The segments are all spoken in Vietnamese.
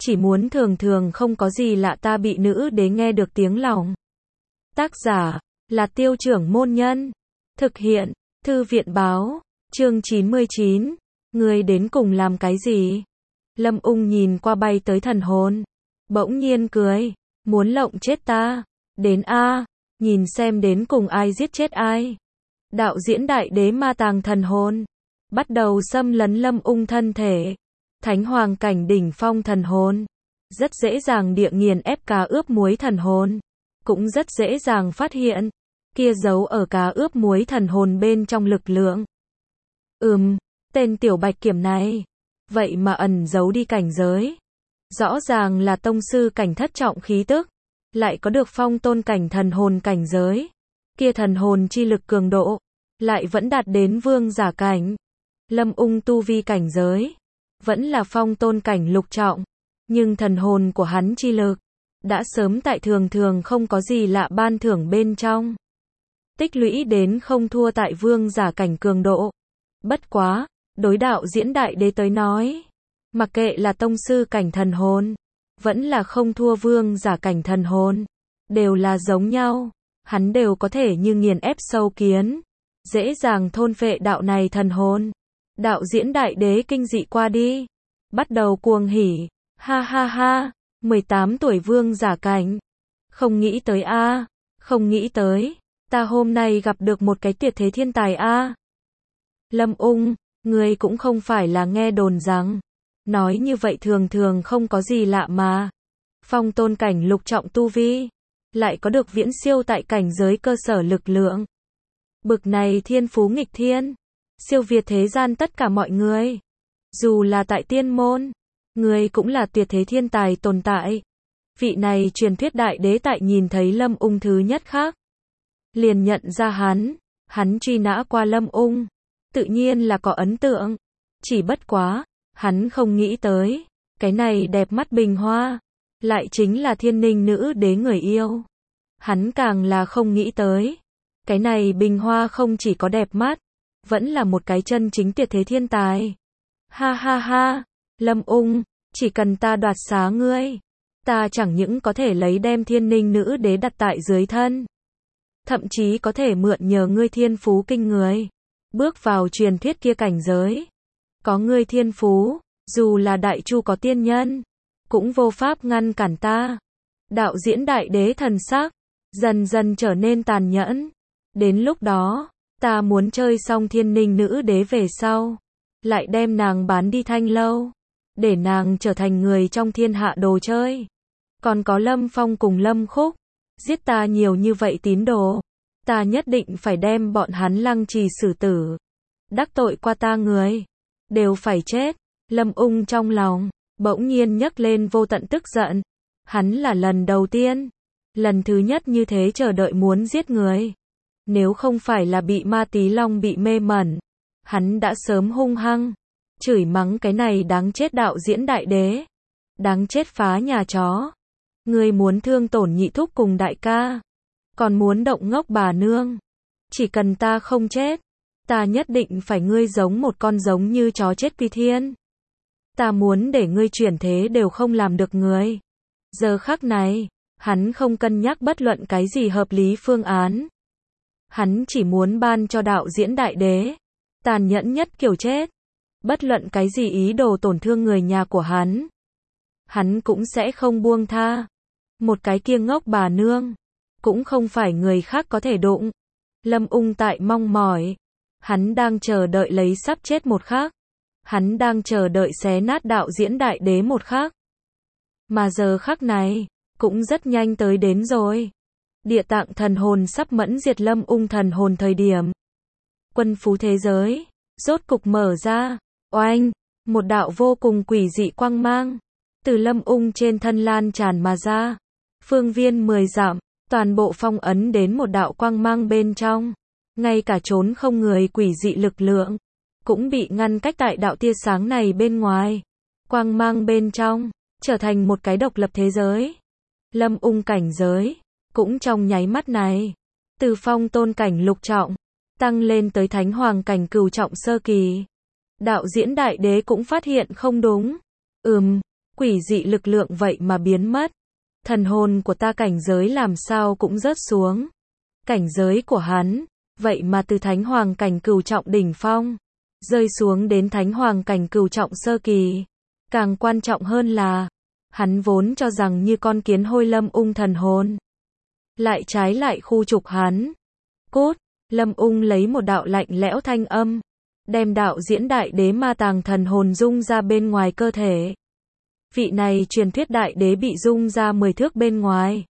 chỉ muốn thường thường không có gì lạ ta bị nữ đế nghe được tiếng lòng. Tác giả là Tiêu Trưởng Môn Nhân. Thực hiện Thư viện Báo. Chương 99. Ngươi đến cùng làm cái gì? Lâm Ung nhìn qua bay tới thần hồn, bỗng nhiên cười, muốn lộng chết ta. Đến a, nhìn xem đến cùng ai giết chết ai. Đạo diễn đại đế ma tàng thần hồn, bắt đầu xâm lấn Lâm Ung thân thể. Thánh hoàng cảnh đỉnh phong thần hồn, rất dễ dàng địa nghiền ép cá ướp muối thần hồn, cũng rất dễ dàng phát hiện kia giấu ở cá ướp muối thần hồn bên trong lực lượng. Tên tiểu bạch kiểm này, vậy mà ẩn giấu đi cảnh giới. Rõ ràng là tông sư cảnh thất trọng khí tức, lại có được phong tôn cảnh thần hồn cảnh giới. Kia thần hồn chi lực cường độ, lại vẫn đạt đến vương giả cảnh. Lâm Ung tu vi cảnh giới, vẫn là phong tôn cảnh lục trọng, nhưng thần hồn của hắn chi lực, đã sớm tại thường thường không có gì lạ ban thưởng bên trong. Tích lũy đến không thua tại vương giả cảnh cường độ. Bất quá, đối đạo diễn đại đế tới nói, mặc kệ là tông sư cảnh thần hồn, vẫn là không thua vương giả cảnh thần hồn, đều là giống nhau, hắn đều có thể như nghiền ép sâu kiến, dễ dàng thôn phệ đạo này thần hồn. Đạo diễn đại đế kinh dị qua đi, bắt đầu cuồng hỉ, ha ha ha, 18 tuổi vương giả cảnh, không nghĩ tới a, không nghĩ tới, ta hôm nay gặp được một cái tuyệt thế thiên tài a. Lâm Ung, ngươi cũng không phải là nghe đồn rằng, nói như vậy thường thường không có gì lạ mà. Phong tôn cảnh lục trọng tu vi, lại có được viễn siêu tại cảnh giới cơ sở lực lượng. Bực này thiên phú nghịch thiên, siêu việt thế gian tất cả mọi người. Dù là tại tiên môn, người cũng là tuyệt thế thiên tài tồn tại. Vị này truyền thuyết đại đế tại nhìn thấy Lâm Ung thứ nhất khác, liền nhận ra hắn truy nã qua Lâm Ung, tự nhiên là có ấn tượng. Chỉ bất quá, hắn không nghĩ tới, cái này đẹp mắt bình hoa, lại chính là Thiên Ninh nữ đế người yêu. Hắn càng là không nghĩ tới, cái này bình hoa không chỉ có đẹp mắt, vẫn là một cái chân chính tuyệt thế thiên tài. Ha ha ha, Lâm Ung, chỉ cần ta đoạt xá ngươi, ta chẳng những có thể lấy đem Thiên Ninh nữ đế đặt tại dưới thân, thậm chí có thể mượn nhờ ngươi thiên phú kinh người, bước vào truyền thuyết kia cảnh giới. Có ngươi thiên phú, dù là đại chu có tiên nhân, cũng vô pháp ngăn cản ta. Đạo diễn đại đế thần sắc dần dần trở nên tàn nhẫn. Đến lúc đó, ta muốn chơi xong Thiên Ninh nữ đế về sau, lại đem nàng bán đi Thanh Lâu, để nàng trở thành người trong thiên hạ đồ chơi. Còn có Lâm Phong cùng Lâm Khúc, giết ta nhiều như vậy tín đồ, ta nhất định phải đem bọn hắn lăng trì xử tử. Đắc tội qua ta người, đều phải chết. Lâm Ung trong lòng, bỗng nhiên nhấc lên vô tận tức giận. Hắn là lần đầu tiên, lần thứ nhất như thế chờ đợi muốn giết người. Nếu không phải là bị Ma Tí Long bị mê mẩn, hắn đã sớm hung hăng chửi mắng cái này đáng chết đạo diễn đại đế. Đáng chết phá nhà chó. Ngươi muốn thương tổn nhị thúc cùng đại ca, còn muốn động ngốc bà nương. Chỉ cần ta không chết, ta nhất định phải ngươi giống một con giống như chó chết quy thiên. Ta muốn để ngươi chuyển thế đều không làm được người. Giờ khắc này, hắn không cân nhắc bất luận cái gì hợp lý phương án. Hắn chỉ muốn ban cho đạo diễn đại đế tàn nhẫn nhất kiểu chết. Bất luận cái gì ý đồ tổn thương người nhà của hắn cũng sẽ không buông tha. Một cái kia ngốc bà nương, cũng không phải người khác có thể đụng. Lâm Ung tại mong mỏi, hắn đang chờ đợi lấy sắp chết một khắc. Hắn đang chờ đợi xé nát đạo diễn đại đế một khắc. Mà giờ khắc này, cũng rất nhanh tới đến rồi. Địa tạng thần hồn sắp mẫn diệt Lâm Ung thần hồn thời điểm. Quân phú thế giới, rốt cục mở ra. Oanh, một đạo vô cùng quỷ dị quang mang, từ Lâm Ung trên thân lan tràn mà ra. Phương viên 10 dặm, toàn bộ phong ấn đến một đạo quang mang bên trong. Ngay cả trốn không người quỷ dị lực lượng, cũng bị ngăn cách tại đạo tia sáng này bên ngoài. Quang mang bên trong, trở thành một cái độc lập thế giới. Lâm Ung cảnh giới, cũng trong nháy mắt này, từ phong tôn cảnh lục trọng, tăng lên tới thánh hoàng cảnh cửu trọng sơ kỳ. Đạo diễn đại đế cũng phát hiện không đúng. Quỷ dị lực lượng vậy mà biến mất. Thần hồn của ta cảnh giới làm sao cũng rớt xuống. Cảnh giới của hắn, vậy mà từ Thánh Hoàng cảnh cửu trọng đỉnh phong, rơi xuống đến Thánh Hoàng cảnh cửu trọng sơ kỳ. Càng quan trọng hơn là, hắn vốn cho rằng như con kiến hôi Lâm Ung thần hồn. Lại trái lại khu trục hắn. Cốt, Lâm Ung lấy một đạo lạnh lẽo thanh âm, đem đạo diễn đại đế ma tàng thần hồn dung ra bên ngoài cơ thể. Vị này truyền thuyết đại đế bị dung ra 10 thước bên ngoài.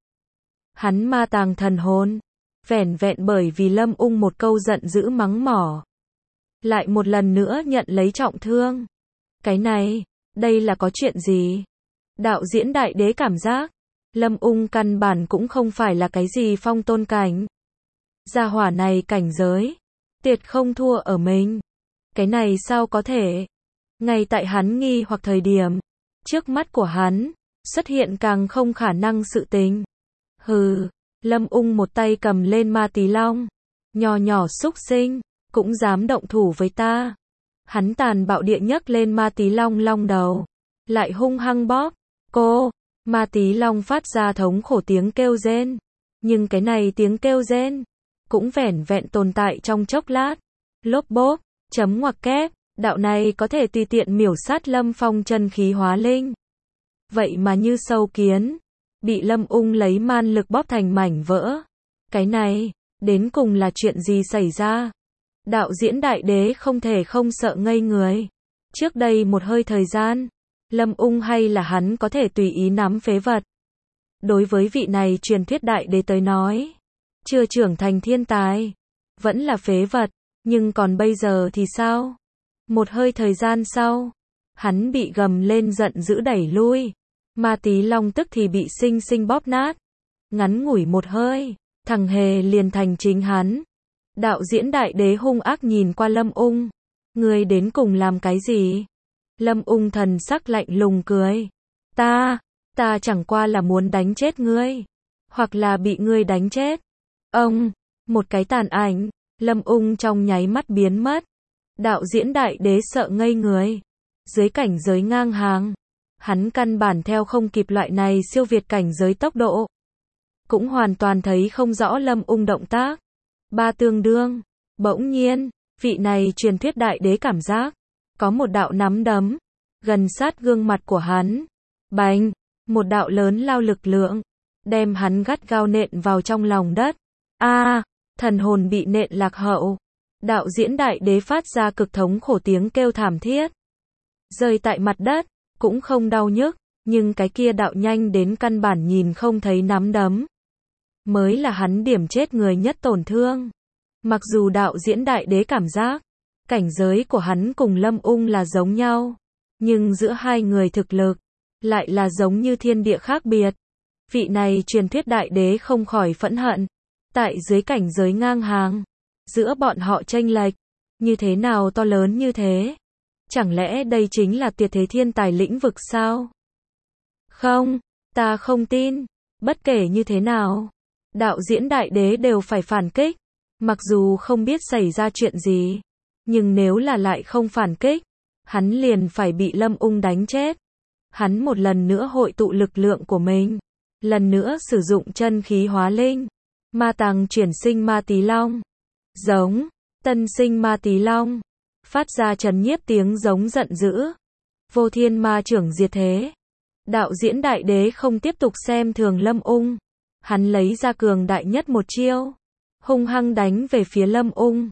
Hắn ma tàng thần hồn, vẻn vẹn bởi vì Lâm Ung một câu giận dữ mắng mỏ. Lại một lần nữa nhận lấy trọng thương. Cái này, đây là có chuyện gì? Đạo diễn đại đế cảm giác, Lâm Ung căn bản cũng không phải là cái gì phong tôn cảnh. Gia hỏa này cảnh giới, tuyệt không thua ở mình. Cái này sao có thể? Ngay tại hắn nghi hoặc thời điểm, trước mắt của hắn, xuất hiện càng không khả năng sự tình. Hừ, Lâm Ung một tay cầm lên ma tí long. Nhỏ nhỏ xúc sinh, cũng dám động thủ với ta. Hắn tàn bạo địa nhấc lên ma tí long long đầu. Lại hung hăng bóp. Cô, ma tí long phát ra thống khổ tiếng kêu rên. Nhưng cái này tiếng kêu rên, cũng vẻn vẹn tồn tại trong chốc lát. Lốp bốp, chấm ngoặc kép, đạo này có thể tùy tiện miểu sát Lâm Phong chân khí hóa linh. Vậy mà như sâu kiến, bị Lâm Ung lấy man lực bóp thành mảnh vỡ. Cái này, đến cùng là chuyện gì xảy ra? Đạo diễn đại đế không thể không sợ ngây người. Trước đây một hơi thời gian, Lâm Ung hay là hắn có thể tùy ý nắm phế vật. Đối với vị này truyền thuyết đại đế tới nói, chưa trưởng thành thiên tài, vẫn là phế vật, nhưng còn bây giờ thì sao? Một hơi thời gian sau, hắn bị gầm lên giận dữ đẩy lui. Ma tí long tức thì bị sinh sinh bóp nát. Ngắn ngủi một hơi, thằng hề liền thành chính hắn. Đạo diễn đại đế hung ác nhìn qua Lâm Ung. Ngươi đến cùng làm cái gì? Lâm Ung thần sắc lạnh lùng cười. Ta chẳng qua là muốn đánh chết ngươi. Hoặc là bị ngươi đánh chết. Ông, một cái tàn ảnh, Lâm Ung trong nháy mắt biến mất. Đạo diễn đại đế sợ ngây người. Dưới cảnh giới ngang hàng, hắn căn bản theo không kịp loại này siêu việt cảnh giới tốc độ. Cũng hoàn toàn thấy không rõ Lâm Ung động tác. Ba tương đương. Bỗng nhiên, vị này truyền thuyết đại đế cảm giác, có một đạo nắm đấm, gần sát gương mặt của hắn. Bành, một đạo lớn lao lực lượng, đem hắn gắt gao nện vào trong lòng đất. Thần hồn bị nện lạc hậu. Đạo diễn đại đế phát ra cực thống khổ tiếng kêu thảm thiết. Rơi tại mặt đất, cũng không đau nhức, nhưng cái kia đạo nhanh đến căn bản nhìn không thấy nắm đấm. Mới là hắn điểm chết người nhất tổn thương. Mặc dù đạo diễn đại đế cảm giác, cảnh giới của hắn cùng Lâm Ung là giống nhau, nhưng giữa hai người thực lực, lại là giống như thiên địa khác biệt. Vị này truyền thuyết đại đế không khỏi phẫn hận. Tại dưới cảnh giới ngang hàng, giữa bọn họ chênh lệch, như thế nào to lớn như thế? Chẳng lẽ đây chính là tuyệt thế thiên tài lĩnh vực sao? Không, ta không tin. Bất kể như thế nào, đạo diễn đại đế đều phải phản kích. Mặc dù không biết xảy ra chuyện gì, nhưng nếu là lại không phản kích, hắn liền phải bị Lâm Ung đánh chết. Hắn một lần nữa hội tụ lực lượng của mình, lần nữa sử dụng chân khí hóa linh, ma tàng chuyển sinh ma tí long. Giống, tân sinh ma tí long, phát ra trấn nhiếp tiếng giống giận dữ. Vô thiên ma trưởng diệt thế. Đạo diễn đại đế không tiếp tục xem thường Lâm Ung. Hắn lấy ra cường đại nhất một chiêu, hung hăng đánh về phía Lâm Ung.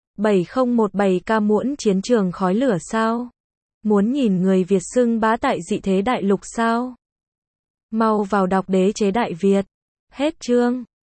7017K muỗng chiến trường khói lửa sao? Muốn nhìn người Việt xưng bá tại dị thế đại lục sao? Mau vào đọc Đế chế Đại Việt. Hết chương.